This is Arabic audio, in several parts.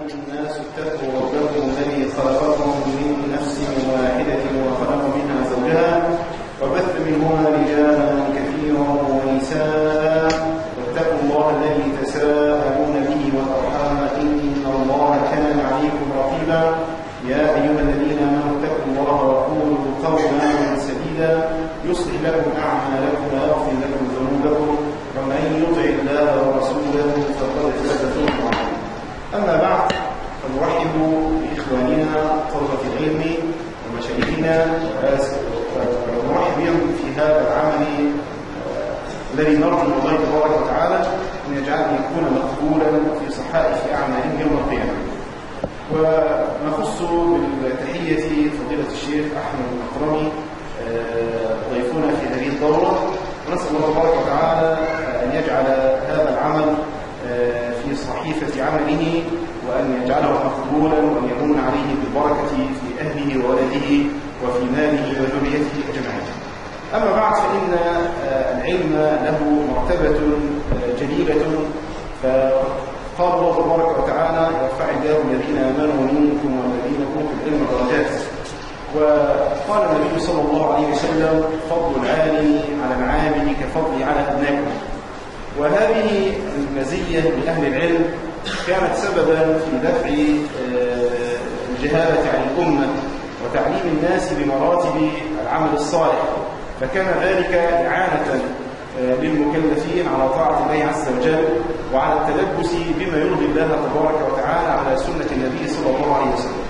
الناس اتقوا ربكم الذي خلقكم من نفس واحدة وخلق منها زوجها وبث منهما رجالا كثيرا ونساء واتقوا الله الذي تساءلون به والأرحام إن الله كان عليكم رقيبا يا أيها الذين آمنوا اتقوا الله وقولوا قولا سديدا يصلح لكم أعمالكم ويغفر لكم ذنوبكم ومن يطع الله ورسوله فقد فاز فوزا عظيما. أما بعد فنرحب بإخواننا طلبة العلم ومشايخنا ونرحب بهم في هذا العمل الذي نرجو من الله تبارك وتعالى أن يجعله يكون مقبولا في صحائف أعمالهم يوم القيامة. ونخص بالتحية فضيلة الشيخ أحمد المقرمي ضيفنا في هذه الدورة، ونسأل الله تبارك وتعالى أن يجعل هذا العمل في صحيفة عمله وأن يجعله مقبولا وأن يمن عليه بالبركة في أهله وولده وفي ماله وذريته أجمعين. أما بعد فإن العلم له مرتبة جليلة، فقال الله تبارك وتعالى يرفع الله الذين آمنوا منكم والذين أوتوا العلم درجات. وقال النبي صلى الله عليه وسلم فضل العالم على العامل كفضل على أدناكم. وهذه المزية لأهل العلم كانت سببا في دفع الجهالة عن الأمة وتعليم الناس بمراتب العمل الصالح، فكان ذلك إعانة للمكلفين على طاعة الله عز وجل وعلى التلبس بما يرضي الله تبارك وتعالى على سنة النبي صلى الله عليه وسلم.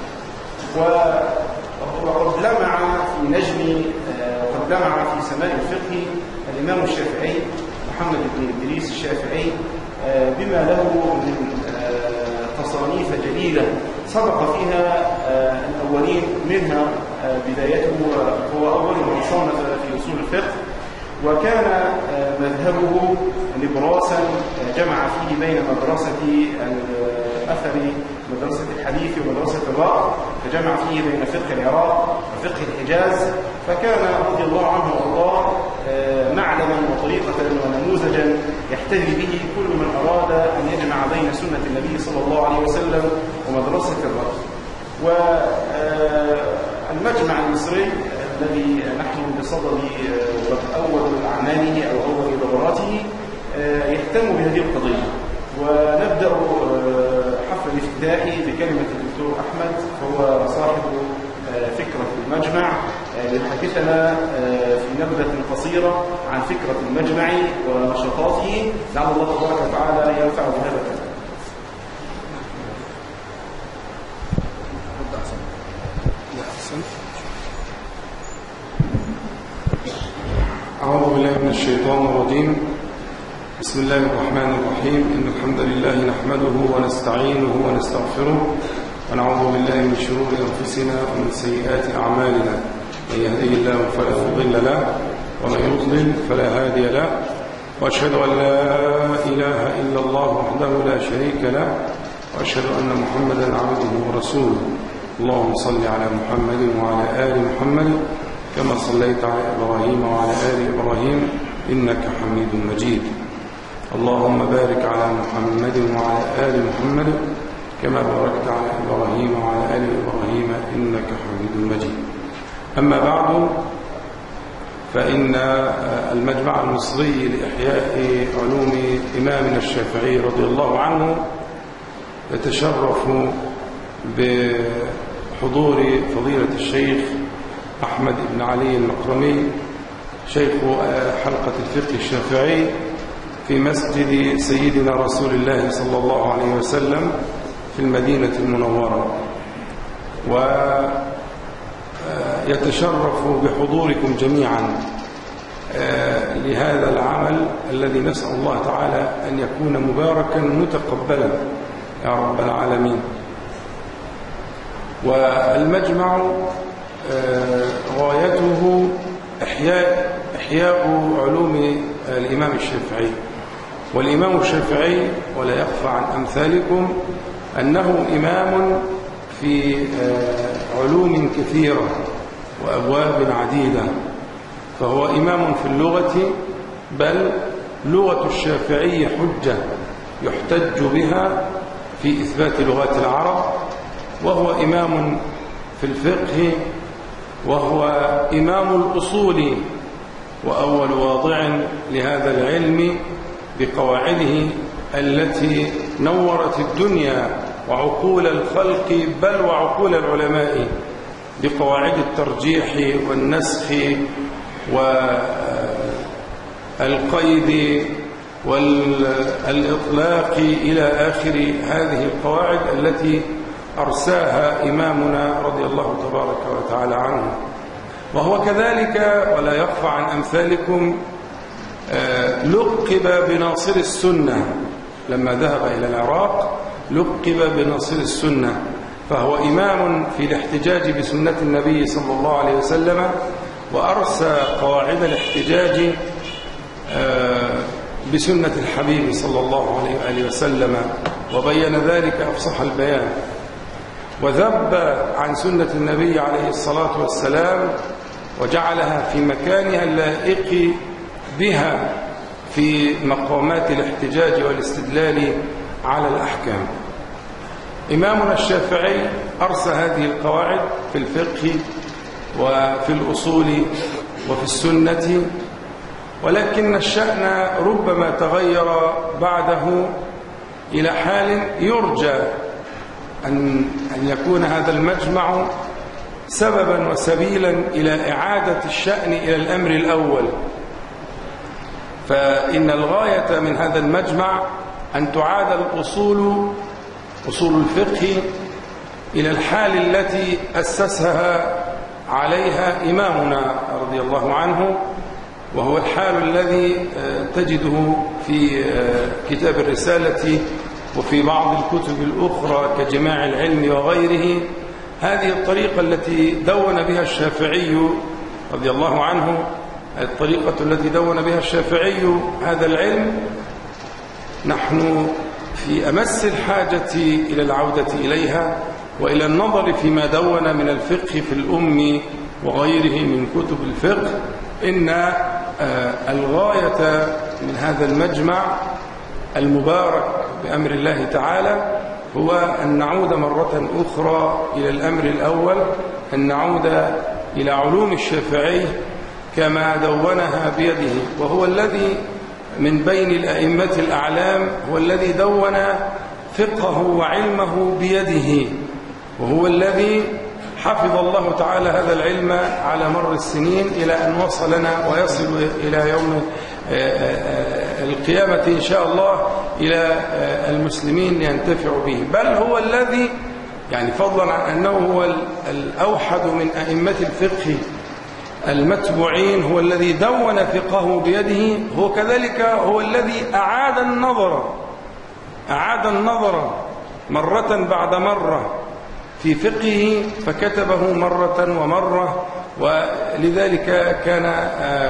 وقد لمع في نجم وقد لمع في سماء الفقه الإمام الشافعي محمد بن إدريس الشافعي بما له من تصانيف جليلة سبق فيها الأولين، منها بدايته هو أول من صنف في أصول الفقه، وكان مذهبه نبراسا جمع فيه بين مدرسة الأثر مدرسة الحديث ومدرسة الرأي، فجمع فيه بين فقه العراق وفقه الحجاز، فكان رضي الله عنه وارضاه معلما وطريقة ونموذجا يحتذي به كل من أراد أن يجمع بين سنة النبي صلى الله عليه وسلم ومدرسة الرأي. والمجمع المصري الذي نحن بصدد أول أعماله أو أول دوراته يهتم بهذه القضية. ونبدأ حفل الافتتاح بكلمة الدكتور أحمد، فهو صاحب فكرة المجمع، ليحدثنا في نبذة قصيرة عن فكرة المجمع ونشاطاته، لعل الله تبارك وتعالى ينفع بهذا الكلام. أعوذ بالله من الشيطان الرجيم. بسم الله الرحمن الرحيم. إن الحمد لله نحمده ونستعينه ونستغفره ونعوذ بالله من شرور أنفسنا ومن سيئات أعمالنا. من يهده الله فلا مضل له ومن يضلل فلا هادي له، وأشهد أن لا إله إلا الله وحده لا شريك له، وأشهد أن محمدا عبده ورسوله. اللهم صل على محمد وعلى آل محمد كما صليت على إبراهيم وعلى آل إبراهيم إنك حميد مجيد. اللهم بارك على محمد وعلى آل محمد كما باركت على إبراهيم وعلى آل إبراهيم إنك حميد مجيد. أما بعد، فإن المجمع المصري لإحياء علوم إمامنا الشافعي رضي الله عنه يتشرف بحضور فضيلة الشيخ أحمد بن علي المقرمي شيخ حلقة الفقه الشافعي في مسجد سيدنا رسول الله صلى الله عليه وسلم في المدينة المنورة، ويتشرف بحضوركم جميعا لهذا العمل الذي نسأل الله تعالى أن يكون مباركا متقبلا يا رب العالمين. والمجمع غايته إحياء علوم الإمام الشافعي. والإمام الشافعي ولا يخفى عن أمثالكم أنه إمام في علوم كثيرة وأبواب عديدة، فهو إمام في اللغة، بل لغة الشافعي حجة يحتج بها في إثبات لغات العرب، وهو إمام في الفقه، وهو إمام الأصول، وأول واضع لهذا العلم بقواعده التي نورت الدنيا وعقول الخلق بل وعقول العلماء، بقواعد الترجيح والنسخ والقيد والإطلاق إلى آخر هذه القواعد التي أرساها إمامنا رضي الله تبارك وتعالى عنه. وهو كذلك ولا يخفى عن أمثالكم لقب بناصر السنة، لما ذهب إلى العراق لقب بناصر السنة، فهو إمام في الاحتجاج بسنة النبي صلى الله عليه وسلم، وأرسى قواعد الاحتجاج بسنة الحبيب صلى الله عليه وآله وسلم، وبين ذلك أفصح البيان، وذب عن سنة النبي عليه الصلاة والسلام وجعلها في مكانها اللائق بها في مقامات الاحتجاج والاستدلال على الأحكام. إمامنا الشافعي أرسى هذه القواعد في الفقه وفي الأصول وفي السنة، ولكن الشأن ربما تغير بعده إلى حال يرجى أن يكون هذا المجمع سببا وسبيلا إلى إعادة الشأن إلى الأمر الأول. فإن الغاية من هذا المجمع أن تعاد الأصول، أصول الفقه، إلى الحال التي أسسها عليها إمامنا رضي الله عنه، وهو الحال الذي تجده في كتاب الرسالة وفي بعض الكتب الأخرى كجماع العلم وغيره. هذه الطريقة التي دون بها الشافعي رضي الله عنه، الطريقة التي دون بها الشافعي هذا العلم، نحن في أمس الحاجة إلى العودة إليها وإلى النظر فيما دون من الفقه في الأم وغيره من كتب الفقه. إن الغاية من هذا المجمع المبارك بأمر الله تعالى هو أن نعود مرة أخرى إلى الأمر الأول، أن نعود إلى علوم الشافعي كما دونها بيده، وهو الذي من بين الأئمة الأعلام هو الذي دون فقهه وعلمه بيده، وهو الذي حفظ الله تعالى هذا العلم على مر السنين إلى أن وصلنا ويصل إلى يوم القيامة إن شاء الله إلى المسلمين لينتفعوا به. بل هو الذي يعني فضلا عن أنه هو الأوحد من أئمة الفقه المتبوعين، هو الذي دون فقهه بيده، هو كذلك هو الذي أعاد النظر مرة بعد مرة في فقهه، فكتبه مرة ومرة، ولذلك كان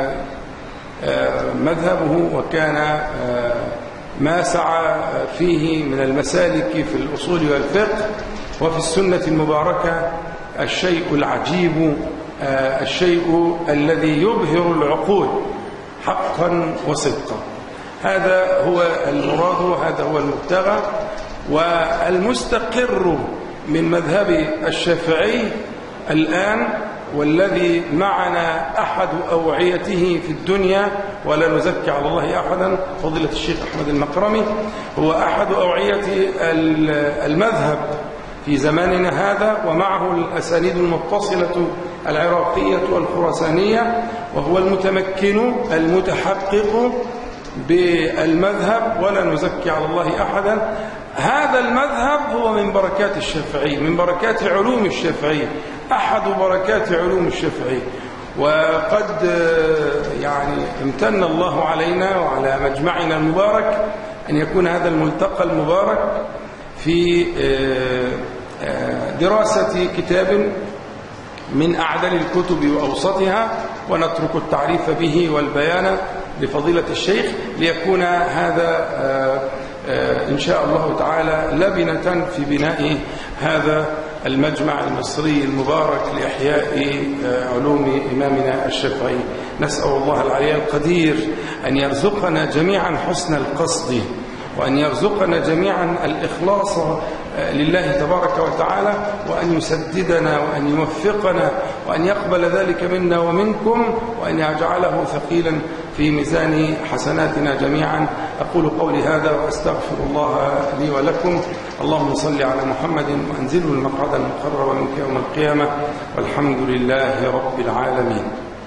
مذهبه وكان ما سعى فيه من المسالك في الأصول والفقه وفي السنة المباركة الشيء العجيب، الشيء الذي يبهر العقول حقا وصدقا. هذا هو المراد وهذا هو المبتغى. والمستقر من مذهب الشافعي الآن والذي معنا أحد أوعيته في الدنيا، ولا نزكي على الله أحدا، فضيلة الشيخ أحمد المقرمي هو أحد أوعية المذهب في زماننا هذا، ومعه الأسانيد المتصلة العراقية والخراسانية، وهو المتمكن المتحقق بالمذهب، ولا نزكي على الله أحدا. هذا المذهب هو من بركات الشافعي، من بركات علوم الشافعي، أحد بركات علوم الشافعي. وقد يعني امتن الله علينا وعلى مجمعنا المبارك أن يكون هذا الملتقى المبارك في دراسة كتاب من أعدل الكتب وأوسطها، ونترك التعريف به والبيان لفضيلة الشيخ ليكون هذا إن شاء الله تعالى لبنة في بناء هذا المجمع المصري المبارك لإحياء علوم إمامنا الشافعي. نسأل الله العلي القدير أن يرزقنا جميعا حسن القصد وأن يرزقنا جميعا الإخلاص لله تبارك وتعالى، وأن يسددنا وأن يوفقنا وأن يقبل ذلك منا ومنكم، وأن يجعله ثقيلا في ميزان حسناتنا جميعا. أقول قولي هذا وأستغفر الله لي ولكم. اللهم صل على محمد وأنزله المقعد المقرر منك يوم القيامة، والحمد لله رب العالمين.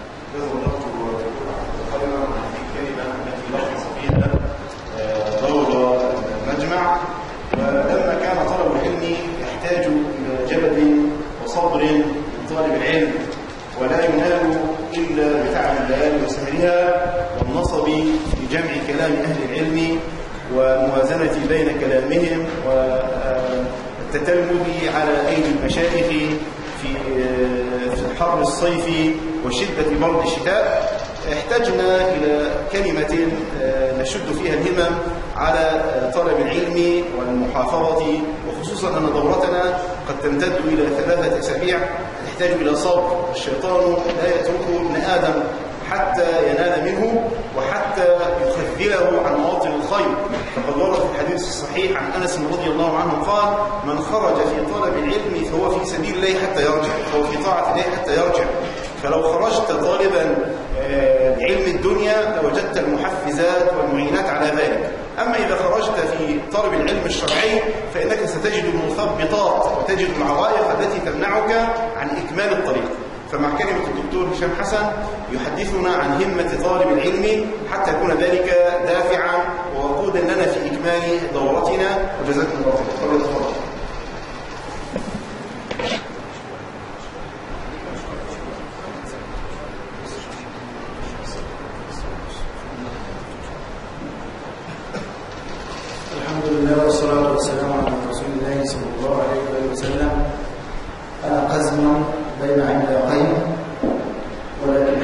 دور المجمع، ولما كان طلب العلم يحتاج إلى جبل وصبر من طالب العلم، ولا ينال إلا بتعب الليالي وسهرها والنصب في جمع كلام أهل العلم والموازنة بين كلامهم والتتلمذ على أيدي المشايخ في حر الصيف وشدة برد الشتاء. احتجنا إلى كلمة نشد فيها الهمم على طلب العلم والمحافظة، وخصوصا أن دورتنا قد تمتد إلى 3 أسابيع، تحتاج إلى صبر. الشيطان لا يترك ابن آدم حتى ينال منه وحتى يخذله عن مواطن الخير. فقد ورد في الحديث الصحيح عن أنس رضي الله عنه قال: من خرج في طلب العلم فهو في سبيل الله حتى يرجع، فهو في طاعة الله حتى يرجع. فلو خرجت طالبا علم الدنيا لوجدت المحفزات والمعينات على ذلك. أما إذا خرجت في طلب العلم الشرعي فإنك ستجد المثبطات وتجد العوائق التي تمنعك عن إكمال الطريق. فمع كلمة الدكتور هشام حسن يحدثنا عن همة طالب العلم حتى يكون ذلك دافعا ووقودا لنا في إكمال دورتنا، وجزاكم الله خيرا. الحمد لله والصلاة والسلام على رسول الله صلى الله عليه وسلم. أنا قزم بين عملاقين، ولكن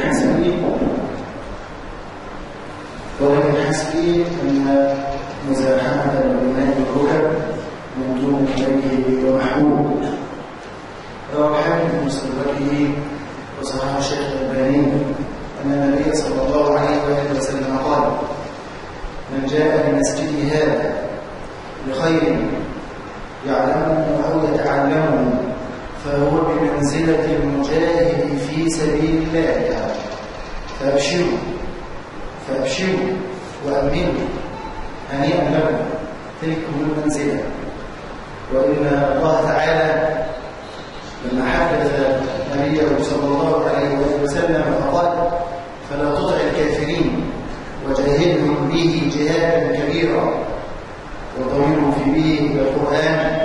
حسبي أن مزاحمة العلماء والركب ممدوح إليه ومحبوب. روى الحاكم في مستدركه وصححه الشيخ الألباني أن النبي صلى الله عليه وسلم قال: من جاء لمسجدي هذا بخير يعلمه أو يتعلمه فهو بمنزلة المجاهد في سبيل الله. فأبشروا وأمنوا هنيئا لكم تلكم المنزلة. وإن الله تعالى لما حدث نبيه صلى الله عليه وسلم فقال: فلا تطع الكافرين وجاهدهم به جهادا كبيرا وضميروا في به القرآن،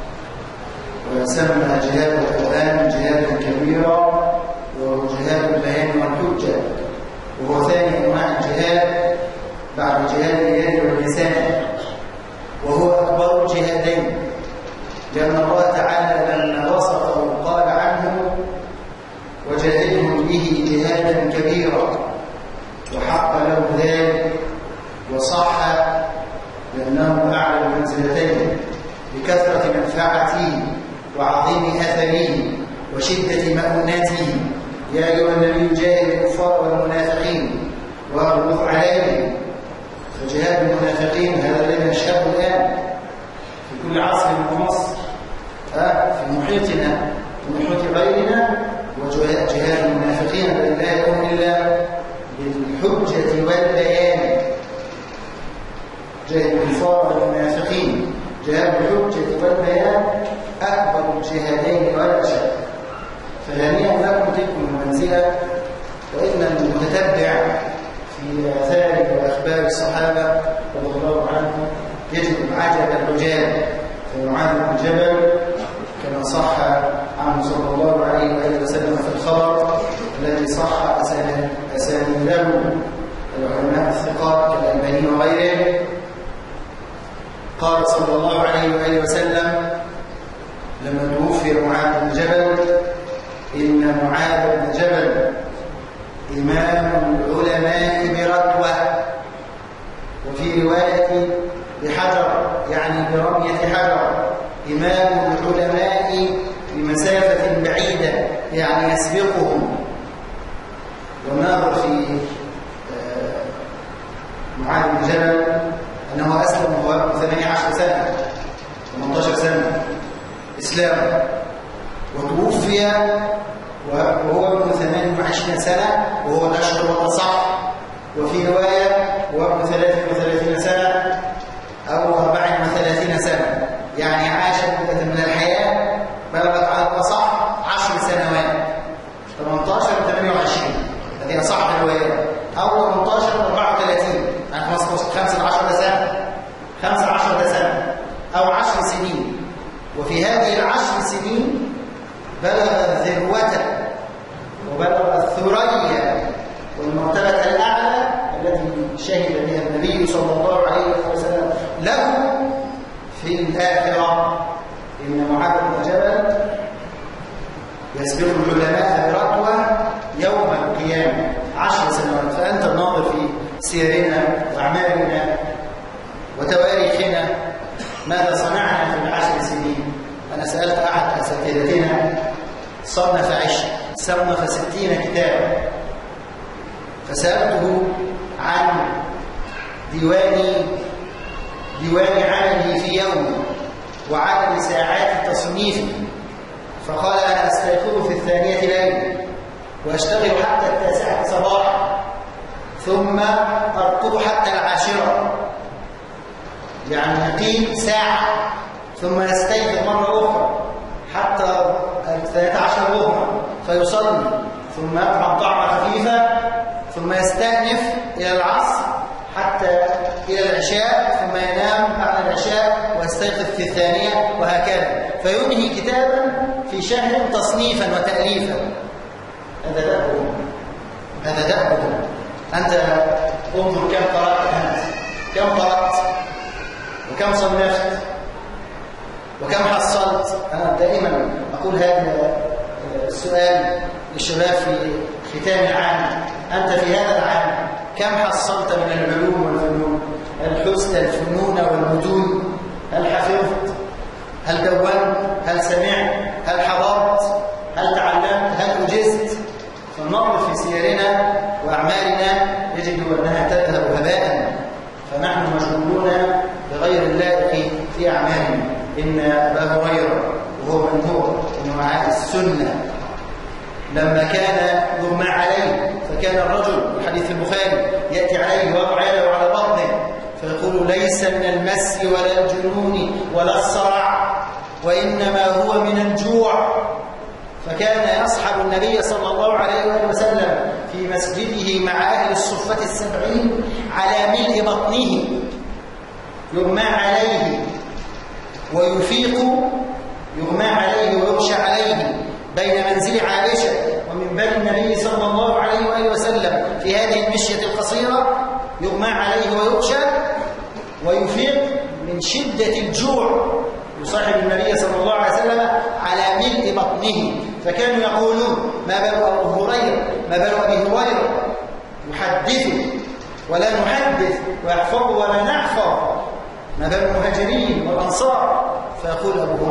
وسمى جهاد القرآن جهادا كبيرا وهو جهاد البيان والحجة، وهو ثاني أنواع الجهاد بعد جهاد اليد واللسان، وهو أكبر الجهادين، لأن الله تعالى لما وصفه قال عنه: وجاهدهم به جهادا كبيرا، وحق له ذلك وصح، لأنه أعلى المنزلتين بكثرة منفعته وعظيم أثره وشدة مؤونته. يا أيها النبي جاهد الكفار والمنافقين واغلظ عليهم. فجهاد المنافقين هذا الذي نشهده الآن في كل عصر من مصر، في محيطنا ومحيط غيرنا. وجهاد المنافقين الذي لا يكون إلا بالحجة والبيان. جهاد الكفار والمنافقين جهاد الحجة والبيان أكبر الجهادين ولا شك. فهنيئا لكم تلكم المنزلة. وإن المتتبع في آثار وأخبار الصحابة رضي الله عنهم يجد العجب العجاب. فمعاذ بن جبل كما صح عنه صلى الله عليه وسلم في الخبر الذي صح أسانيده العلماء الثقات كالألباني وغيره، قال صلى الله عليه وسلم لما توفي معاذ بن جبل: إن معاذ بن جبل إمام العلماء برتوة، وفي رواية بحجر يعني برمية حجر، إمام العلماء بمسافة بعيدة يعني يسبقهم. ونظر في معاذ بن جبل أنه أسلم وهو 18 سنة 18 سنة إسلام، وتوفي وهو ابن 28 سنة وهو الأشهر والأصح، وفي رواية هو ابن 33 سنة أو 34 سنة، يعني عاش مدة من الحياة بلغت على الأصح 10 سنوات، 18 و 28 هذه أصح الروايات، أو 18 و 34 يعني 15 سنة 15 سنة أو 10 سنين. وفي هذه ال10 سنين بلغ الذروة وبلغ الثريا والمرتبة الأعلى التي شهد بها النبي صلى الله عليه وسلم له في الآخرة. إن معاذ بن جبل يسبق العلماء برتوة يوم القيامة 10 سنوات. فأنت الناظر في سيرنا وأعمالنا وتواريخنا ماذا صنعنا في ال10 سنين. أنا سألت أحد أساتذتنا صنف 60 كتابا، فسألته عن ديوان عمله في يوم وعدد ساعات تصنيفه، فقال أنا أستيقظ في 2 ليلا وأشتغل حتى 9 صباحا ثم أرقد حتى 10، يعني نقيم ساعة ثم يستيقظ مرة أخرى حتى 13 ظهرا فيصلي ثم يطعم طعمة خفيفة ثم يستأنف إلى العصر حتى إلى العشاء ثم ينام بعد العشاء ويستيقظ في 2 وهكذا، فينهي كتابا في شهر تصنيفا وتأليفا. هذا دأبهم. أنت انظر كم قرأت أنت، كم قرأت وكم صنفت وكم حصلت. أنا دائما أقول هذا السؤال للشباب في ختام العام، أنت في هذا العام كم حصلت من العلوم والفنون؟ هل حزت الفنون والمتون؟ هل حفظت؟ هل دونت؟ هل سمعت؟ هل حضرت؟ هل تعلمت؟ هل أجزت؟ فالنظر في سيرنا وأعمالنا يجد أنها تذهب هباء، فنحن مشغولون بغير اللائق في أعمالنا. إن أبا هريرة وهو من هو من معاء السنة لما كان يغمى عليه، فكان الرجل في حديث البخاري يأتي عليه ويضع يده على بطنه فيقول ليس من المس ولا الجنون ولا الصرع وإنما هو من الجوع، فكان يصحب النبي صلى الله عليه وسلم في مسجده مع أهل الصفة 70 على ملء بطنه يغمى عليه ويفيق، يغمى عليه ويغشى عليه بين منزل عائشة ومنبر النبي صلى الله عليه وآله وسلم في هذه المشية القصيرة، يغمى عليه ويغشى ويفيق من شدة الجوع، يصاحب النبي صلى الله عليه وسلم على ملء بطنه. فكانوا يقولون ما بال أبو هريرة، ما بال أبي هريرة يحدث ولا نحدث ويحفظ ولا نحفظ، ما بال المهاجرين والأنصار. فيقول أبو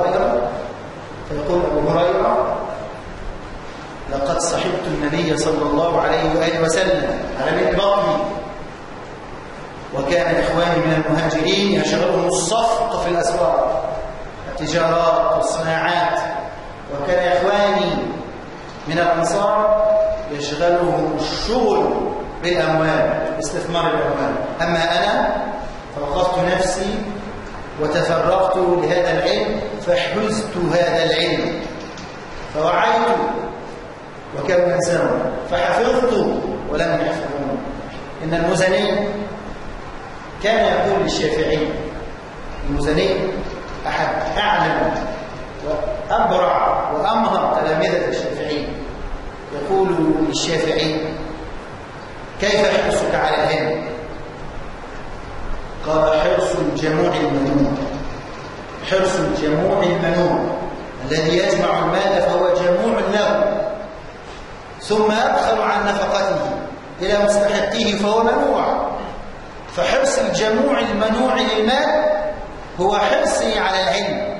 هريرة لقد صحبت النبي صلى الله عليه وآله وسلم على ملء بطني، وكان إخواني من المهاجرين يشغلهم الصفق في الأسواق التجارات والصناعات، وكان إخواني من الأنصار يشغلهم الشغل بالأموال باستثمار الأموال. أما أنا فوقفت نفسي وتفرغت لهذا العلم فحزت هذا العلم فوعيت وكم من سنة فحفظت ولم يحفظون. إن المزني كان يقول للشافعي، المزني أحد أعلم وأبرع وأمهر تلامذة الشافعي، يقول للشافعي كيف حرصك على العلم؟ قال حرص الجموع المنون، حرص الجموع المنون الذي يجمع المال فهو جموع له ثم يبخل عن نفقته إلى مستحقيه فهو منوع. فحرص الجموع المنوع للمال هو حرصي على العلم،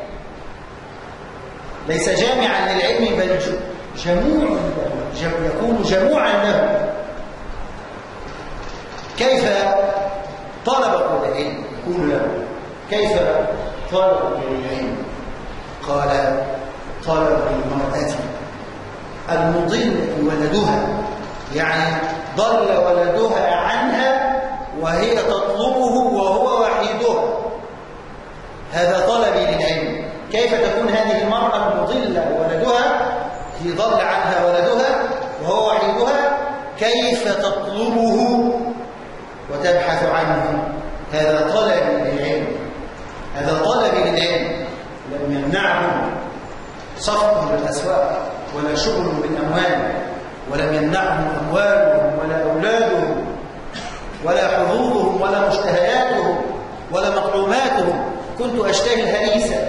ليس جامعا للعلم بل جموع يكون جموعا له. كيف طلبة العلم يقول له: كيف طلب العلم؟ قال: طلب المرأة المضل ولدها، يعني ضل ولدها عنها وهي تطلبه وهو وحيدها، هذا طلبي للعلم. كيف تكون هذه المرأة المضلة ولدها، هي ضل عنها ولدها وهو وحيدها، كيف تطلبه وتبحث عنه؟ هذا طلبي للعلم، هذا طلبي للعلم. لم يمنعهم صفق بالأسواق ولا شغل بالأموال، ولم يمنعهم أموالهم ولا أولادهم ولا حظوظهم ولا مشتهياتهم ولا مطعوماتهم. كنت أشتهي الهريسة،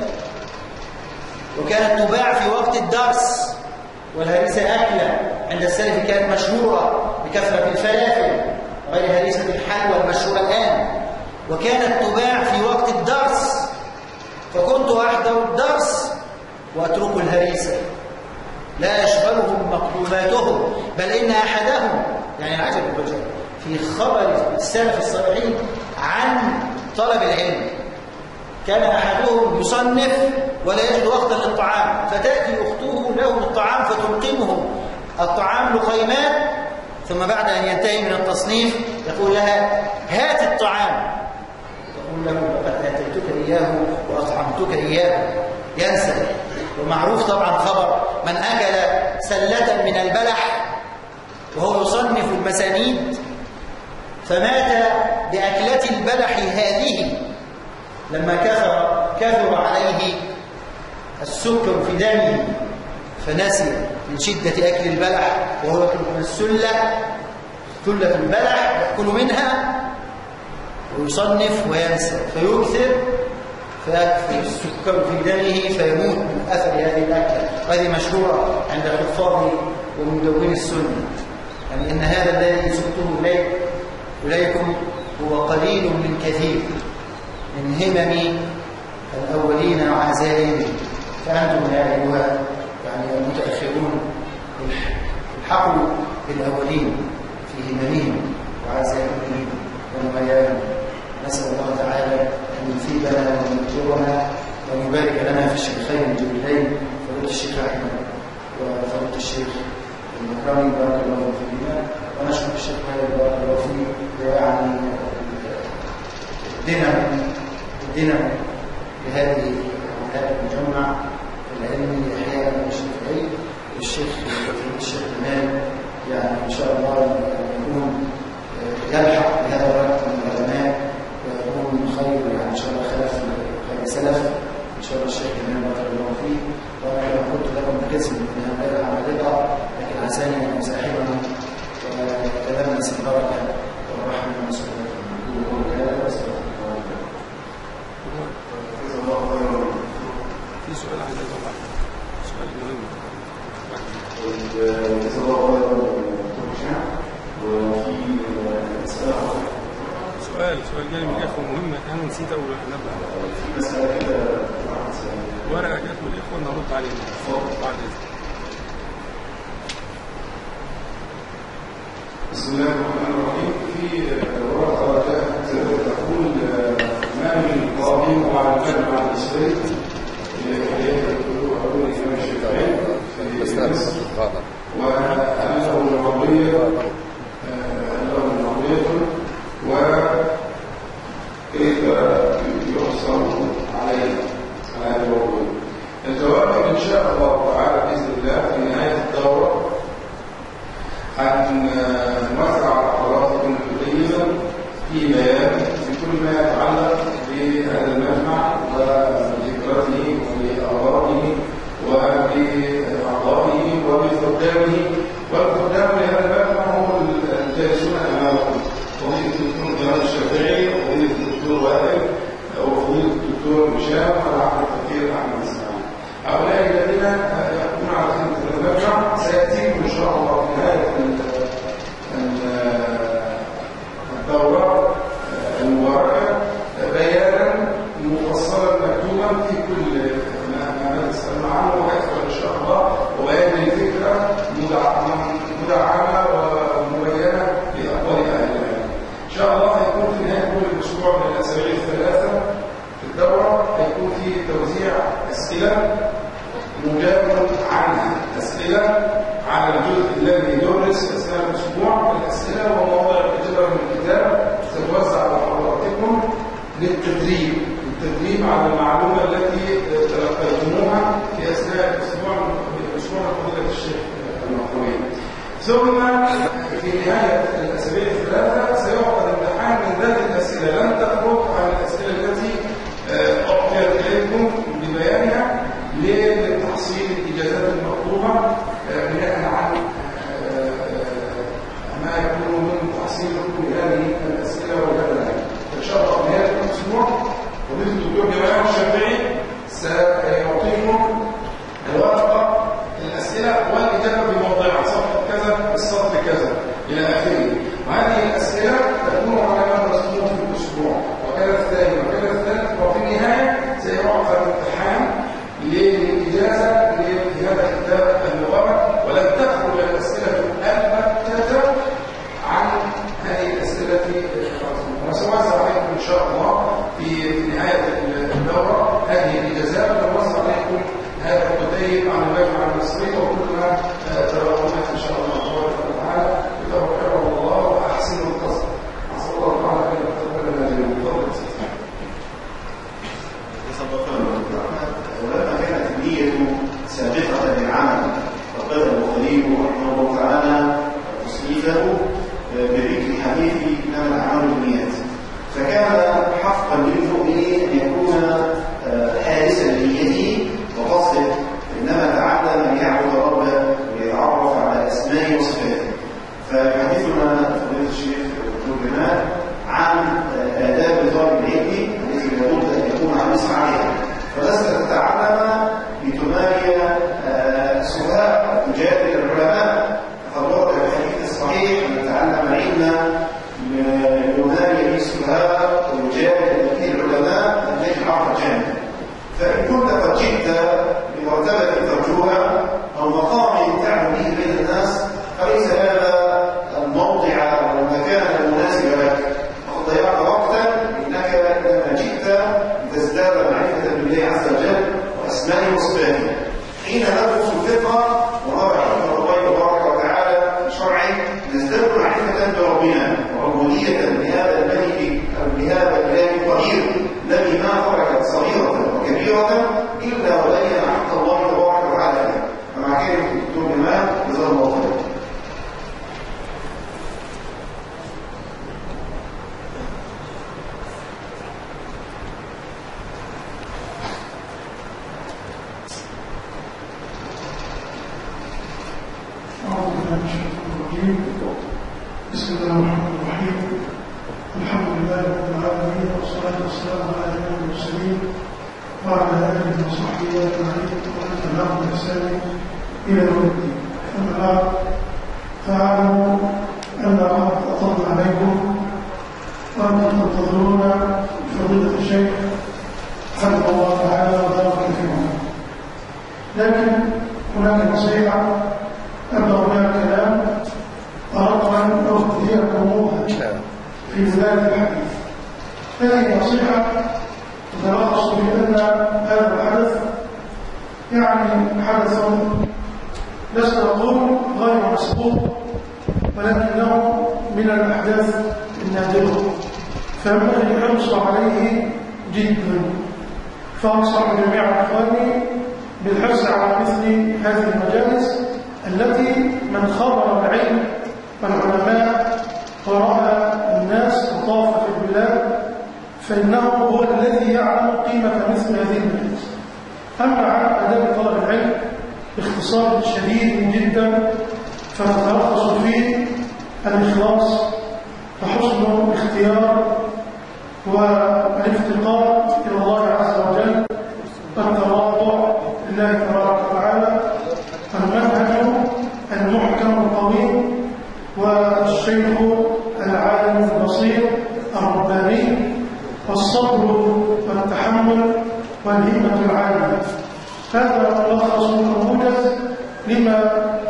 وكانت تباع في وقت الدرس، والهريسة أكلة عند السلف كانت مشهورة بكثرة الفلافل غير هريسة الحلوى المشهورة الآن، وكانت تباع في وقت الدرس، فكنت أحضر الدرس وأترك الهريسة، لا يشغلهم مقدوماتهم، بل إن أحدهم، يعني العجب الرجال في خبر السلف الصالحين عن طلب العلم، كان أحدهم يصنف ولا يجد وقتا للطعام، فتأتي أخته له الطعام فتلقمه الطعام لقيمات، ثم بعد أن ينتهي من التصنيف يقول لها: هات الطعام، تقول له: لقد آتيتك إياه وأطعمتك إياه، ينسى. ومعروف طبعا خبر من أكل سلة من البلح وهو يصنف المسانيد فمات بأكلة البلح هذه، لما كثر عليه السكر في دمه فنسي من شدة أكل البلح، وهو يأكل من ثلة البلح يأكل منها ويصنف وينسى فيكثر فيكثر السكر في دمه فيموت من أثر هذه الأكلة. وهذه مشهورة عند حفاظ ومدوني السنة، يعني إن هذا الذي سبته إليكم هو قليل من كثير من همم الأولين وعزائمهم، فأنتم يا أيها يعني المتأخرون الحقوا بالأولين في هممهم وعزائمهم ونميانهم. نسأل الله تعالى أن يثيبنا ويؤجرنا وأن يبارك لنا في الشيخين الجليلين، فضيلة الشيخ أحمد وفضيلة الشيخ المكرمي، بارك الله فيهما، ونشكر الشيخ مالك بارك الله فيه، يعني الدينامو لهذه المجمع العلمي لإحياء الشافعي، والشيخ مالك يعني إن شاء الله يكون يلحق بهذا الوقت من العلماء ويكون خير، يعني إن شاء الله خلف خير سلف إن شاء الله. الشيخ مالك بارك الله فيه، وأنا كما قلت لكم قسم من هؤلاء العمالقة، لكن عساني أن أزاحمهم وأتلمس البركة والرحمة والسلام. في سؤال عايز أطلع، سؤال مهم. سؤال جالي من الإخوة مهم، أنا نسيت أول نبدأ. في مسألة كده ورقة جات من الإخوة نرد عليها بعد إذن. بسم الله الرحمن الرحيم. في ورقة جاءت تقول: ما من قائم على الجمع الإسلامي لحياة الدكتور أبو الإمام الشافعي في مصر، وأنه العربية وكيف يحصل عليه على هذا الوضوء. الجواب إن شاء الله تعالى بإذن الله في نهاية الدورة هنوزع على حضراتكم تقريبا في بيان بكل ما يتعلق بهذا المجمع وبذكرته وبأغراضه وبأعضائه وبخدامه. والخدام لهذا المجمع هم الجالسون أمامكم، فضيلة الدكتور جمال الشافعي وفضيلة الدكتور وائل وفضيلة الدكتور هشام والعقل الكثير أحمد إسماعيل. هؤلاء الذين يقومون على خدمة المجمع سيأتيكم إن شاء الله في نهاية الدورة المباركة بيانا مفصلا مكتوبا في كل ما نتسمع عنه، وأكثر إن شاء الله مجرد عنها أسئلة على الجزء الذي يدرس أثناء الأسبوع. الأسئلة ومواضع الإجابة من الكتاب ستوزع على حضراتكم للتدريب على المعلومة التي تلقيتموها في أثناء الأسبوع فضيلة الشيخ المحتوي. ثم في نهاية الأسابيع الثلاثة سيعقد امتحان من ذات الأسئلة لن تخرج عن الأسئلة التي أعطيت إليكم ببيانها لتحصيل الإجازات المطلوبة بناء عن ما يكون من تحصيل كل هذه الأسئلة والأبناء. إن شاء الله في نهاية الأسبوع ومثل الدكتور جمال الشافعي سيعطيكم الورقة الأسئلة والإجابة بموضعها صفحة كذا السطر كذا إلى آخره. وهذه الأسئلة تكون على مدى الأسبوع في الأسبوع وكذا الثاني وكذا الثالث، وفي النهاية سيعقد امتحان للإجازة لهذا الكتاب اللغة، ولن تخرج الأسئلة البتة عن هذه الأسئلة وسأوزع عليكم إن شاء الله في نهاية الدورة هذه الإجازات، ونوزع عليكم هذا الكتيب عن المجمع المصري وكل ما تراكمات إن شاء الله تبارك وتعالى. وتوكلوا الله وأحسنوا القصد. أسأل الله تعالى أن يتقبل هذه المطلوبات. ولما كانت النية سابقة للعمل فقد البخاري رحمه الله تعالى تصنيفه بذكر حديث إنما الأعمال بالنيات، فكان حقا للمؤمن أن يكون حارسا لنيته وقصده، إنما تعلم أن يعبد ربه ويتعرف على أسمائه وصفاته. فحديثنا فضيلة الشيخ دكتور جمال عن آداب طالب العلم التي لابد أن يكون حريصا عليها، فلست تتعلم لتماري سؤال تجادل العلماء، فقد ورد في الحديث الصحيح أن نتعلم العلم لنماري به السؤال ويجادل به العلماء من أجل عرض الجنة. فإن كنت قد جئت بمرتبة ترجوها أو مقام تعلم به بين الناس فليس هذا الموضع أو المكان المناسب لك، وقد ضيعت وقتا، إنك لما جئت لتزداد معرفة بالله عز وجل وأسمائه وصفاته. حين ندرس الفقه ونرى حكم الله تبارك وتعالى في شرعه نزداد معرفة بربنا وعبودية لهذا الملك أو لهذا الإله القدير الذي ما تركت صغيرة وكبيرة إلا وبين حق الله تبارك وتعالى. فمع كلمة الدكتور جمال جزاه الله خيرا. بسم الله الرحمن الرحيم. الحمد لله رب العالمين، والصلاة والسلام على أشرف المرسلين وعلى آله وصحبه أجمعين ومن تبعهم بإحسان إلى يوم الدين. أما بعد، فاعلموا أن قد أطلنا عليكم وأنتم تنتظرون فضيلة الشيخ حفظه الله تعالى وبارك في عمره. لكن هناك نصيحة أبدأ بها الكلام أردت أن أخبركموها في بداية الحديث. هذه النصيحة تتلخص في أن هذا الحدث حدث لست أقول غير مسبوق، ولكنه من الأحداث النادرة، فينبغي الحرص عليه جدا. فأنصح جميع إخواني بالحرص على مثل هذه المجالس التي من خبر العلم والعلماء ورأى الناس وطاف في البلاد فإنه هو الذي يعلم قيمة مثل هذه المجالس. أما عن آداب طلب العلم باختصار شديد جدا فتتلخص فيه الإخلاص وحسن الاختيار والافتقار إلى الله عز وجل والتواضع لله تبارك وتعالى، المنهج المحكم القوي والشيخ العالم البصير الرباني والصبر والتحمل والهمة العالية. هذا ملخص موجز لما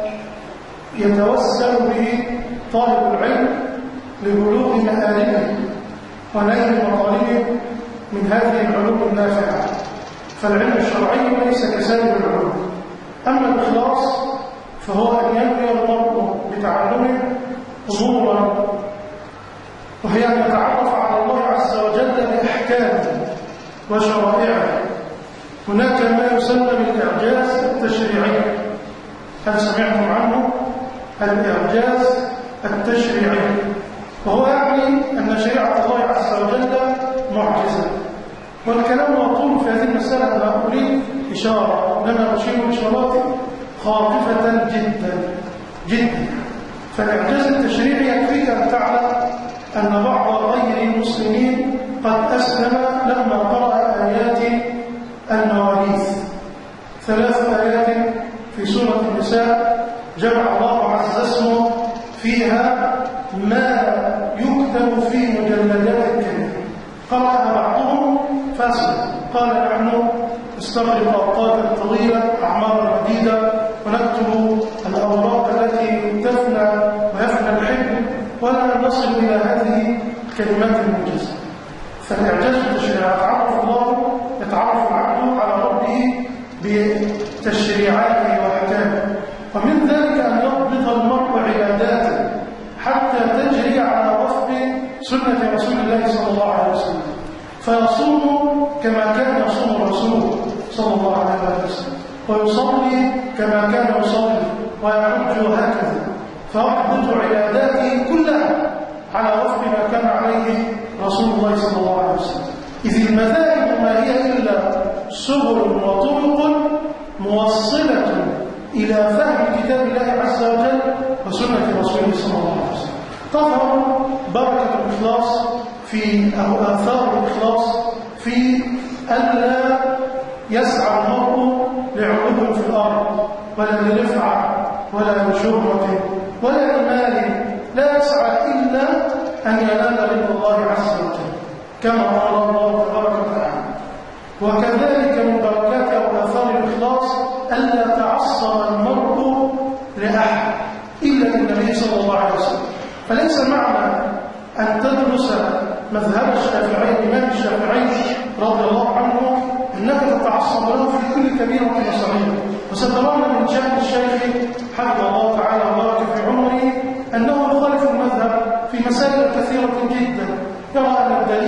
يتوسل به طالب العلم لبلوغ مآربه ونيل مطالبه من هذه العلوم النافعة. فالعلم الشرعي ليس كسائر العلوم، فهو أن ينوي المرء بتعلمه أمورا، وهي أن يتعرف على الله عز وجل بأحكامه وشرائعه. هناك ما يسمى بالإعجاز التشريعي. هل سمعتم عنه؟ الإعجاز التشريعي، وهو يعني أن شريعة الله عز وجل معجزة. والكلام مطول في هذه المسألة. أنا أريد إشارة، لما أشير إشاراتي خاطفة جدا جدا. فالإعجاز التشريعي يكفيك أن تعلم أن بعض غير المسلمين قد أسلم لما قرأ آيات المواريث، 3 آيات في سورة النساء جمع الله عز اسمه فيها ما يكتب في مجلدات الكلمة. قرأها بعضهم فاسد، قال نحن نستغرق أوقاتا طويلة أعمارا مديدة ونكتب الأوراق التي تفنى ويفنى الحلم ولا نصل إلى هذه الكلمات الموجزة. فالإعجاز التشريعي يتعرف العبد على ربه بتشريعاته وأحكامه، ومن ذلك أن يضبط المرء عباداته حتى تجري على وفق سنة رسول الله صلى الله عليه وسلم، فيصوم كما كان يصوم الرسول صلى الله عليه وسلم، ويصلي كما كان يصلي، ويحج هكذا، فيضبط عباداته كلها على وفق ما كان عليه رسول الله صلى الله عليه وسلم. إذ المذاهب ما هي إلا سبل وطرق موصلة إلى فهم كتاب الله عز وجل وسنة رسوله صلى الله عليه وسلم. تظهر بركة الإخلاص أو آثار الإخلاص في ألا يسعى المرء لعلو في الأرض ولا لرفعة ولا لشهرة ولا لمال، لا يسعى إلا أن ينال رضا الله عز وجل كما قال الله تبارك وتعالى. وكذلك من بركات أو آثار الإخلاص ألا تعصب المرء لأحد إلا للنبي صلى الله عليه وسلم. فليس معنى أن تدرس مذهب الشافعي الإمام الشافعي رضي الله عنه أنك تتعصب له في كل كبيرة وصغيرة. وسترون من شأن الشيخ حفظه الله تعالى وبارك في عمره أنه يخالف المذهب في مسائل كثيرة جدا، يرى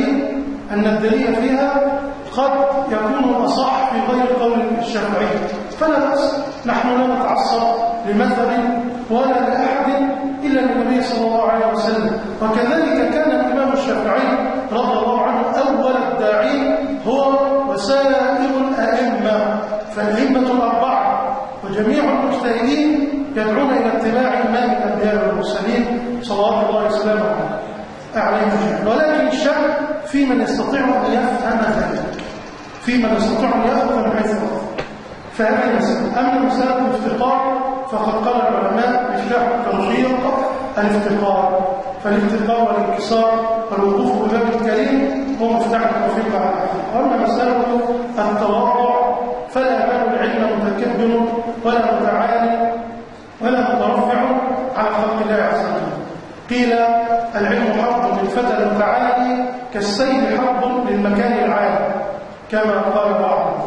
أن الدليل فيها قد يكون أصح في غير قول الشافعي، فلا بأس، نحن لا نتعصب لمذهب ولا لأحد إلا للنبي صلى الله عليه وسلم. وكذلك كان الإمام الشافعي رضي الله عنه أول الداعين هو وسائر الأئمة، فالأئمة الأربعة وجميع المجتهدين يدعون إلى اتباع إمام الأنبياء والمرسلين صلوات الله وسلامه عليه. ولكن الشك في من يستطيع أن يفهم ذلك، في من يستطيع أن يأخذ من حيث أخذ. فهذه مسألة. أما مسألة الافتقار فقد قال العلماء مفتاح التوفيق الافتقار، فالافتقار والانكسار والوقوف بباب الكريم هو مفتاح التوفيق على الحقيقة. أما مسألة التواضع فلا يكون العلم متكبر ولا متعالي ولا مترفع على خلق الله عز وجل. قيل العلم حظ للفتى المتعالي كالسيل حظ للمكان العالي كما قال بعضهم.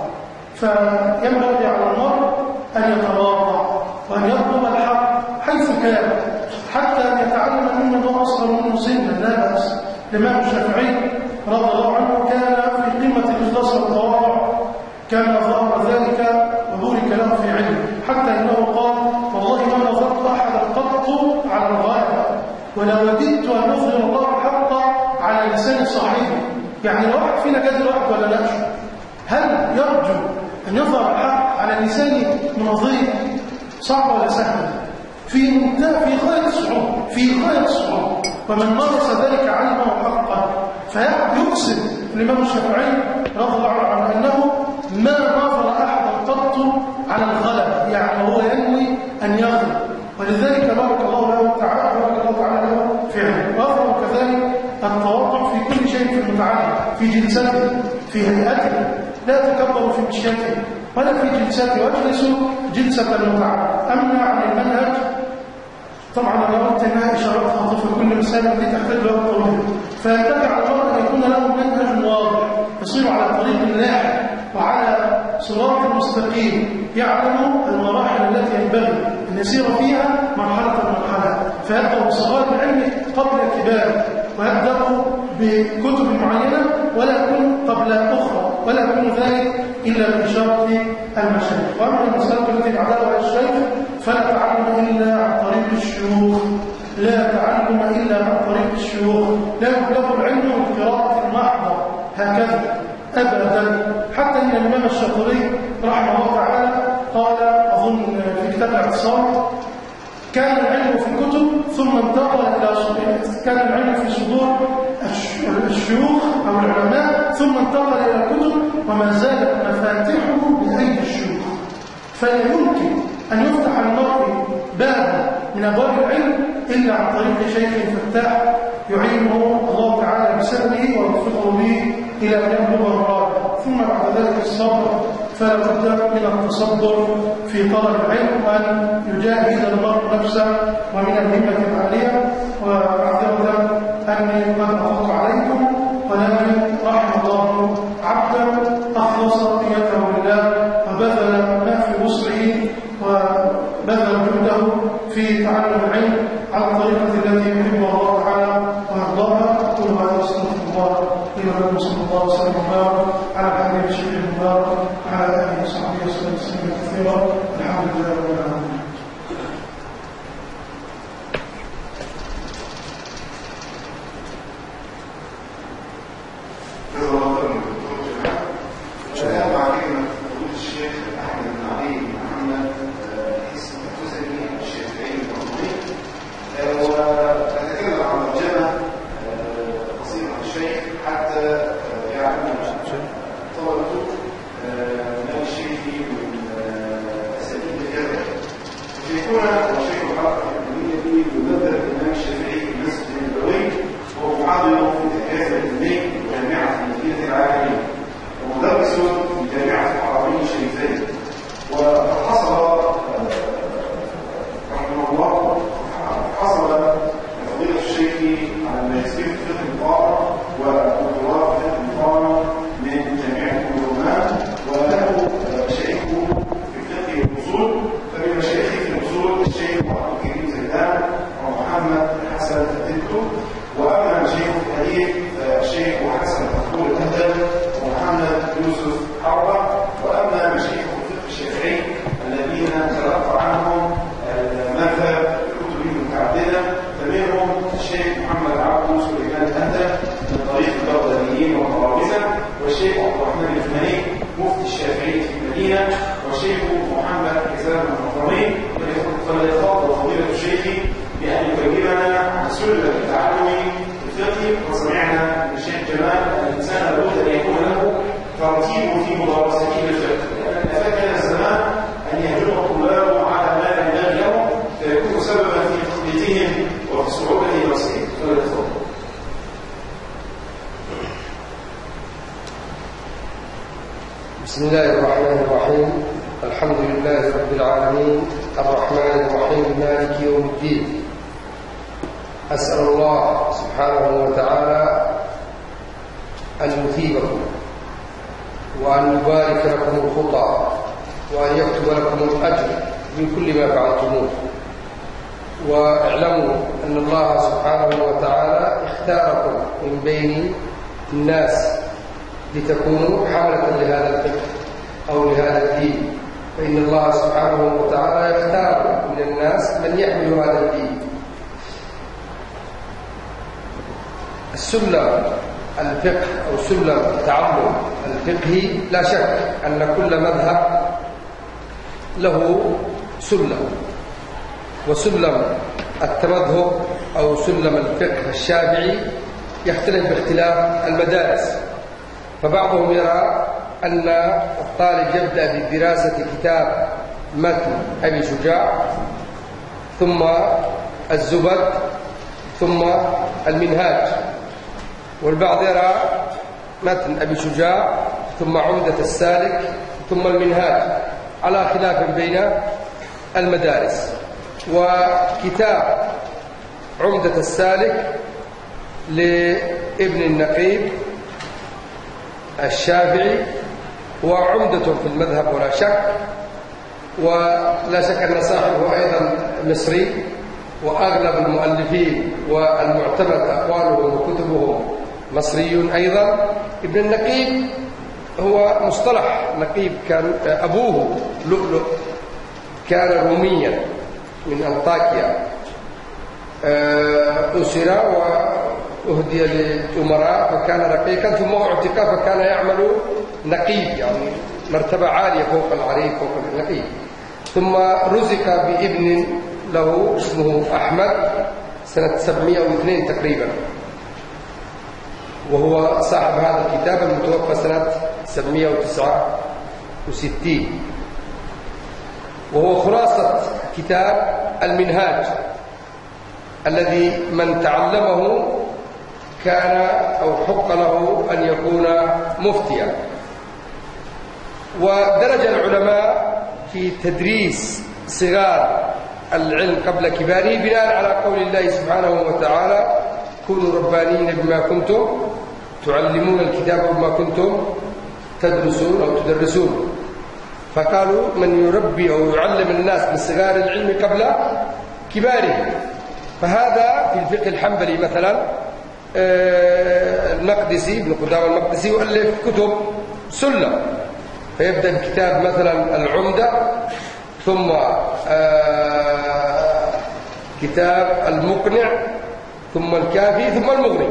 فينبغي على المرء أن يتواضع وأن يطلب الحق حيث كان، حتى أن يتعلم ممن هو أصغر منه سنا، لا بأس. الإمام الشافعي رضي الله عنه كان في قمة الإخلاص والتواضع كما ظهر ذلك وبورك له في علمه، حتى إنه قال والله ما نظرت أحدا قط على الغاية ولا وددت أن يظهر الله الحق على لسان صاحبه. يعني لو واحد فينا جاد الواحد ولا لا، هل يرجو أن يظهر الحق على لسان مناظره؟ صعب ولا سهل؟ في غاية الصعوبة، في غاية الصعوبة. ومن مارس ذلك علمه حقا. فيقسم الإمام الشافعي رضي الله عنه أنه ما ناظر أحدا قط على الغلب، يعني هو ينوي أن يغلب. ولذلك بارك الله له تعالى له في علمه. وأظهر كذلك التواضع في كل شيء في المتعلم، في جلسته، في هيئته، لا يتكبر في مشيته ولا في جلسته، واجلس جلسة المتعلم. أما عن المنهج طبعا أنا قلت أنها إشارات خاطفة، كل مسألة دي تحتاج وقت طويل، فينبغي على المرء أن يكون له منهج واضح يصير على طريق الله وعلى صراط مستقيم، يعلم المراحل التي ينبغي أن يسير فيها مرحلة فيبدأ بصغار العلم قبل الكبار، ويبدأ بكتب معينة ولا يكون قبل أخرى، ولا يكون ذلك إلا بإشارة المشايخ. وأما المسألة التي بعدها وهي الشيخ فلا تعلم إلا عن طريق الشيوخ، لا تعلم إلا عن طريق الشيوخ، لا يبلغ العلم من قراءة المحضر هكذا أبدا. حتى إن الإمام الشاطبي رحمه الله تعالى قال أظن في كتاب الاعتصام: كان العلم في الكتب ثم انتقل إلى كان العلم في صدور الشيوخ أو العلماء ثم انتقل إلى الكتب، وما زالت مفاتيحه بأيدي الشيوخ. فلا يمكن أن يفتح المرء باب من أبواب العلم إلا عن طريق شيخ فتاح يعينه الله تعالى بسببه ويوفقه به إلى أن يبلغ المراد. ثم بعد ذلك الصبر، فلا بد من التصبر في طلب العلم وأن يجاهد المرء نفسه ومن الهمة العالية. وأعتقد أني قد أطلت عليكم، ولكن رحم الله عبدا أخلص نيته لله وبذل ما في وسعه وبذل جهده في تعلم العلم على الطريقة التي يحبها الله تعالى ويرضاها. أقول هذا واستغفر الله لي ولكم، صلى الله وسلم وبارك على الحبيب الشيخ المبارك وعلى آله وصحبه وسلم تسليما كثيرا. الحمد لله رب العالمين. بسم الله الرحمن الرحيم. الحمد لله رب العالمين، الرحمن الرحيم، مالك يوم الدين. أسأل الله سبحانه وتعالى أن يثيبكم وأن يبارك لكم الخطى وأن يكتب لكم الأجر من كل ما فعلتموه. واعلموا أن الله سبحانه وتعالى اختاركم من بين الناس لتكونوا حملة لهذا الفكر أو لهذا الدين، فإن الله سبحانه وتعالى يختار من الناس من يحمل هذا الدين. السلم الفقه أو سلم التعلم الفقهي، لا شك أن كل مذهب له سلم، وسلم التمذهب أو سلم الفقه الشافعي يختلف باختلاف المدارس. فبعضهم يرى أن الطالب يبدأ بدراسة كتاب متن أبي شجاع ثم الزبد ثم المنهاج، والبعض يرى متن أبي شجاع ثم عمدة السالك ثم المنهاج، على خلاف بين المدارس. وكتاب عمدة السالك لابن النقيب الشافعي هو عمدة في المذهب ولا شك، ولا شك أن صاحبه أيضا مصري، وأغلب المؤلفين والمعتمد أقوالهم وكتبهم مصري أيضا. ابن النقيب هو مصطلح نقيب، كان أبوه لؤلؤ كان روميا من أنطاكيا، أسر وأهدي للأمراء فكان رقيقا، ثم اعتق فكان يعمل نقيب، يعني مرتبة عالية فوق العريق فوق النقيب. ثم رزق بابن له اسمه أحمد سنة 702 تقريبا، وهو صاحب هذا الكتاب المتوفى سنة 769، وهو خلاصة كتاب المنهاج الذي من تعلمه كان أو حق له أن يكون مفتيا. ودرج العلماء في تدريس صغار العلم قبل كباره بناء على قول الله سبحانه وتعالى: كونوا ربانيين بما كنتم تعلمون الكتاب وبما كنتم تدرسون أو تدرسون. فقالوا من يربي أو يعلم الناس من صغار العلم قبل كباره. فهذا في الفقه الحنبلي مثلا المقدسي ابن قدامة المقدسي يؤلف كتب سلة، فيبدأ بكتاب مثلا العمدة، ثم كتاب المقنع، ثم الكافي، ثم المغني.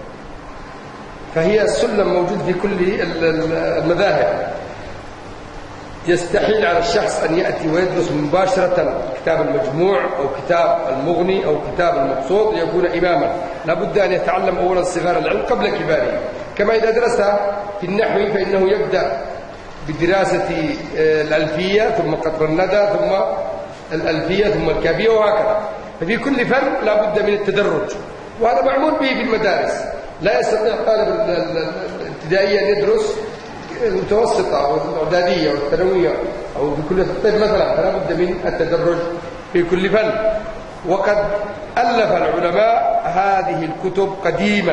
فهي السلم موجود في كل المذاهب. يستحيل على الشخص أن يأتي ويدرس مباشرة كتاب المجموع أو كتاب المغني أو كتاب المبسوط ليكون إماما، لابد أن يتعلم أولا صغار العلم قبل كباره. كما إذا درس في النحو فإنه يبدأ بدراسة الألفية، ثم قطر الندى، ثم الألفية، ثم الكافية، وهكذا. ففي كل فن لابد من التدرج، وهذا معمول به في المدارس. لا يستطيع طالب الابتدائية أن يدرس المتوسطة أو الإعدادية أو الثانوية أو في كلية الطب مثلا، فلا بد من التدرج في كل فن. وقد ألف العلماء هذه الكتب قديما،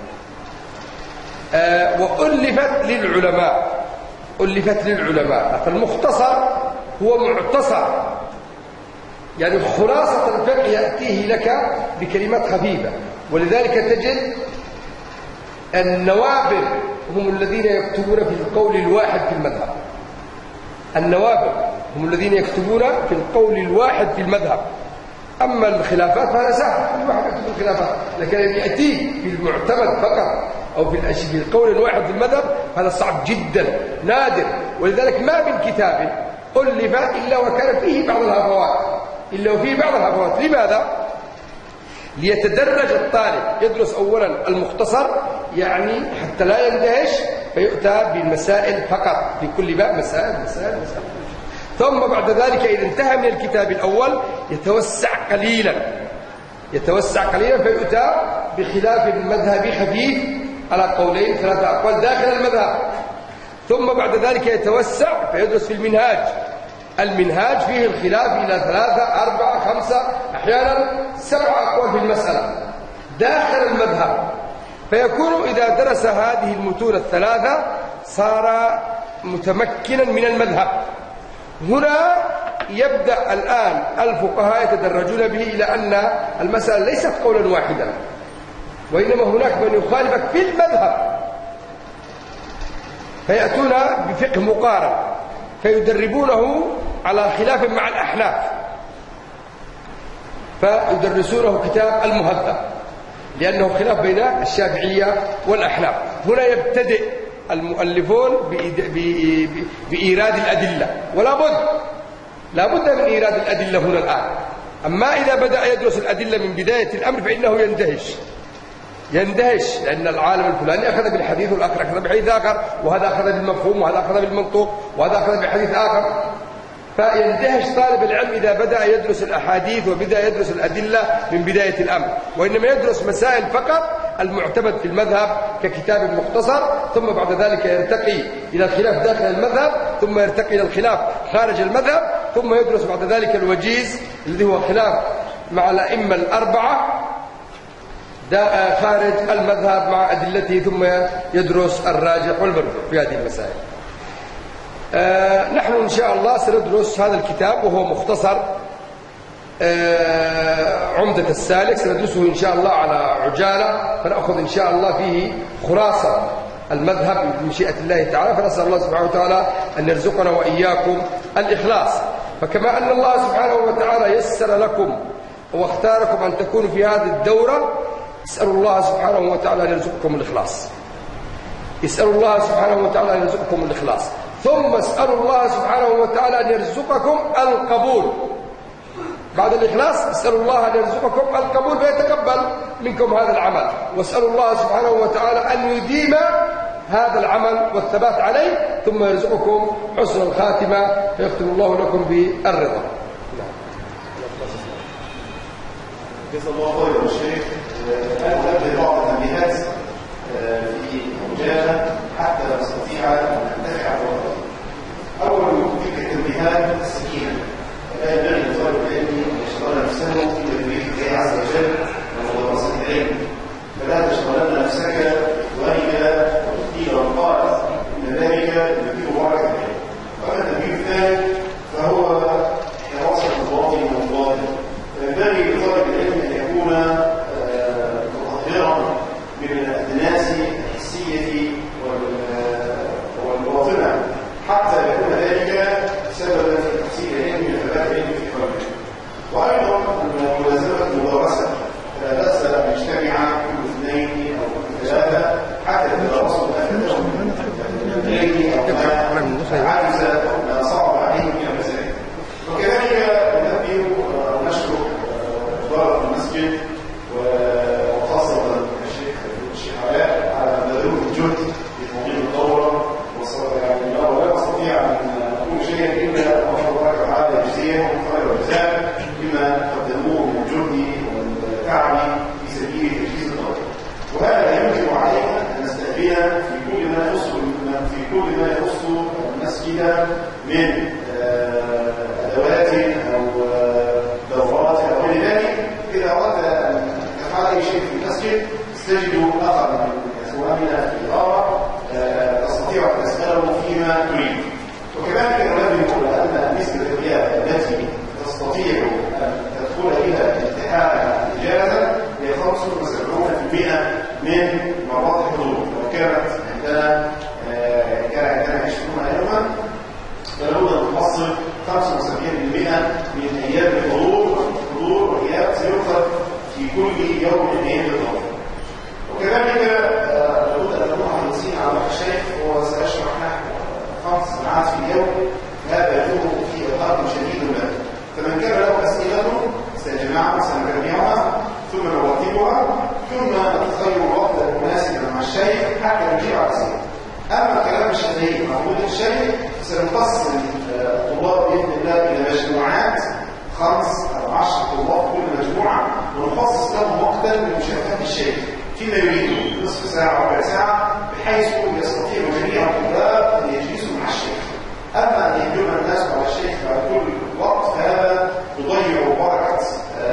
وألفت للعلماء. فالمختصر هو معتصر، يعني خلاصة الفقه يأتيه لك بكلمات خفيفة. ولذلك تجد النوابل هم الذين يكتبون في القول الواحد في المذهب. النوابل هم الذين يكتبون في القول الواحد في المذهب. أما الخلافات فهذا سهل، كل واحد يكتب الخلافات، لكن أن يأتيه في المعتمد فقط أو في القول الواحد في المذهب هذا صعب جدا، نادر. ولذلك ما من كتاب ألف إلا وكان فيه بعض الهفوات. لماذا؟ ليتدرج الطالب، يدرس أولا المختصر يعني حتى لا يندهش، فيؤتى بالمسائل فقط، في كل باب مسائل. ثم بعد ذلك إذا انتهى من الكتاب الأول يتوسع قليلا فيؤتى بخلاف المذهب خفيف على قولين 3 أقوال داخل المذهب. ثم بعد ذلك يتوسع فيدرس في المنهاج فيه الخلاف إلى 3 4 5 أحيانا 7 أقوال في المسألة داخل المذهب. فيكون إذا درس هذه المتون الثلاثة صار متمكنا من المذهب. هنا يبدأ الآن الفقهاء يتدرجون به إلى أن المسألة ليست قولا واحدا، وإنما هناك من يخالفك في المذهب، فيأتون بفقه مقارن فيدربونه على خلاف مع الأحناف، فيدرسونه كتاب المهذب لأنه خلاف بين الشافعية والأحناف. هنا يبتدئ المؤلفون بإيراد الأدلة، لا بد من إيراد الأدلة هنا الآن. أما إذا بدأ يدرس الأدلة من بداية الأمر فإنه يندهش لأن العالم الفلاني أخذ بالحديث والآخر أخذ بحديث آخر، وهذا أخذ بالمفهوم وهذا أخذ بالمنطوق وهذا أخذ بحديث آخر. فيندهش طالب العلم إذا بدأ يدرس الأحاديث وبدأ يدرس الأدلة من بداية الأمر، وإنما يدرس مسائل فقط المعتمد في المذهب ككتاب مختصر، ثم بعد ذلك يرتقي إلى الخلاف داخل المذهب، ثم يرتقي إلى الخلاف خارج المذهب، ثم يدرس بعد ذلك الوجيز الذي هو خلاف مع الأئمة الأربعة خارج المذهب مع أدلته، ثم يدرس الراجح والمرجوح في هذه المسائل. نحن إن شاء الله سندرس هذا الكتاب وهو مختصر عمدة السالك، سندرسه إن شاء الله على عجالة، فنأخذ إن شاء الله فيه خلاصة المذهب بمشيئة الله تعالى. فنسأل الله سبحانه وتعالى أن يرزقنا وإياكم الإخلاص. فكما أن الله سبحانه وتعالى يسر لكم واختاركم أن تكونوا في هذه الدورة، اسألوا الله سبحانه وتعالى أن يرزقكم الإخلاص. اسألوا الله سبحانه وتعالى أن يرزقكم الإخلاص، ثم اسألوا الله سبحانه وتعالى أن يرزقكم القبول. بعد الإخلاص اسألوا الله أن يرزقكم القبول فيتقبل منكم هذا العمل، واسألوا الله سبحانه وتعالى أن يديم هذا العمل والثبات عليه، ثم يرزقكم حسن الخاتمة فيختم الله لكم بالرضا. جزا الله خيرا الشيخ. أبدأ بعض التنبيهات في عجالة حتى نستطيع أن ننتفع بالوقت. أول تلك التنبيهات السكينة. لا ينبغي لطالب العلم أن يشغل نفسه في تدبير الله عز وجل ودراسة العلم، فلا تشغلن نفسك بإخوانك وتثقيل القائد، إن ذلك يثير بركة العلم. وأما التنبيه الثاني فهو حراسة الباطن والظاهر. فينبغي لطالب العلم أن يكون متطهرا من الأدناس الحسية والباطنة، حتى يكون ذلك سببا في تحصيل العلم وثبات العلم في قلبه. وأيضا ملازمة المدرسة، فلا بأس أن يجتمع كل اثنين أو كل ثلاثة حتى يتدرسوا أهلهم الليل أو ما عجز أو ما صعب عليهم من المسائل. وكذلك ننبه ونشكر إدارة المسجد وخاصة الشيخ علاء على بذول الجهد في تنظيم الدورة. يعني لا أستطيع أن أقول شيئا إلا الله تبارك وتعالى يجزيهم خير الجزاء بما قدموه من الجهد والتعب في سبيل تجهيز الدورة. وهذا يمكن علينا أن نستأذن في كل ما يخص المسجد من أدوات أو دورات أو غير ذلك. إذا أردت أن تفعل أي شيء في المسجد تجد آخر من إخواننا في الإدارة تستطيع أن تسأله فيما تريد. وكذلك ننبه أن نسبة الرياض التي تستطيع أن تدخل إلى الامتحان إجازة هي 75% من مرات الحضور. لو كانت عندنا 20 يوما فلو نحصل 75% من أيام الحضور والغياب سيؤخذ في كل يوم من أيام الحضور. وكذلك لابد أن نكون حريصين على الشيخ وسأشرح نحو 5 ساعات في اليوم، هذا يكون فيه إرهاق شديد له. فمن كان له أسئلة سنجمعها ثم نرتبها ثم نتخير الوقت المناسب مع الشيخ حتى نجيب على الأسئلة. أما كلام الشيخ مع وجود الشيخ سنقسم الطلاب بإذن الله إلى مجموعات 5 أو 10 طلاب كل مجموعة، ونخصص لهم وقتا لمشاهدة الشيخ فيما يريدون نصف ساعة ربع ساعة، بحيث يستطيع جميع الطلاب أن يجلسوا مع الشيخ. أما أن يهجم الناس على الشيخ بعد كل وقت فهذا يضيع بركة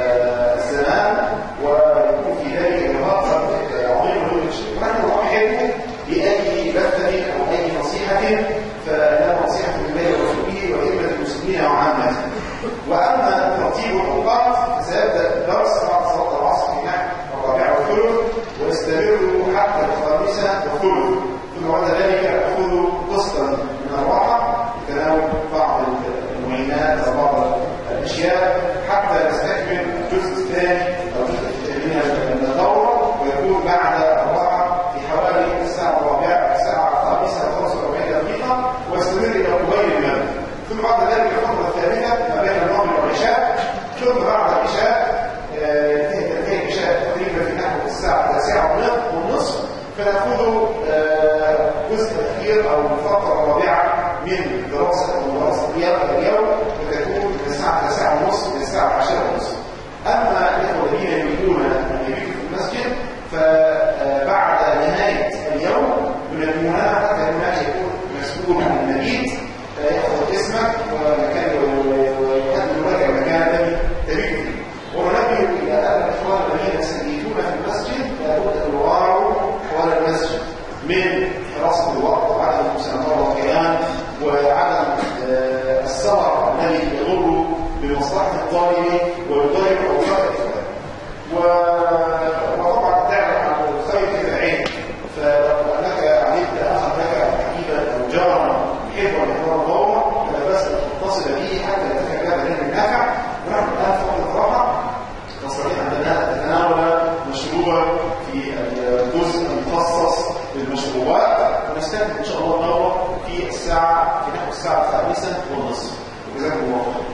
الزمان ويكون في ذلك إرهاق عظيم لدى الشيخ. ونحن نرحب بأي بث أو أي نصيحة، فلا نصيحة لله ورسوله وإلى المسلمين وعامة. وأما ترتيب الأوقات فسيبدأ الدرس بعد صلاة العصر في نحو 4:30 ويستمر حتى 5:30، ثم بعد ذلك نأخذ قسطا من الراحة لتناول بعض المعينات أو بعض الأشياء حتى نستكمل الجزء الثاني أو الجزء من الدورة، ويكون بعد الراحة في حوالي الساعة 5:45 ويستمر إلى قبيل المغرب. ثم بعد ذلك الفترة الثالثة ما بين المغرب والعشاء، ثم بعد العشاء تنتهي العشاء تقريبا في نحو الساعة 9:30 فنأخذ جزء الأخير أو الفترة الرابعة من دراسة اليوم، وتكون من الساعة 9:30 إلى الساعة 10:30. أما الإخوة الذين يريدون أن يبيتوا في المسجد فبعد نهاية اليوم ينبهون حتى هناك يكون مسؤول عن المبيت يأخذ اسمك ويحدد لك المكان الذي تبيت فيه. وننبه إلى أن الإخوان الذين سيبيتون في المسجد لابد أن يراعوا حول المسجد من حراسة الوقت وعدم المسامحة والقيام الاطفال ويضيع اوقات الاطفال. وطبعا تعلم عن الخير في العين، فلو انك علمت اخا لك حبيبا او جارا يحب ان يحضر قومه فلا باس ان تتصل به حتى يتفك هذا العلم النافع. ونحن الان في وقت الراحه نستطيع ان نتناول مشروبا في الجزء المخصص للمشروبات، ونستكمل ان شاء الله الدوره في نحو الساعه 5:30. وجزاكم الله خيرا.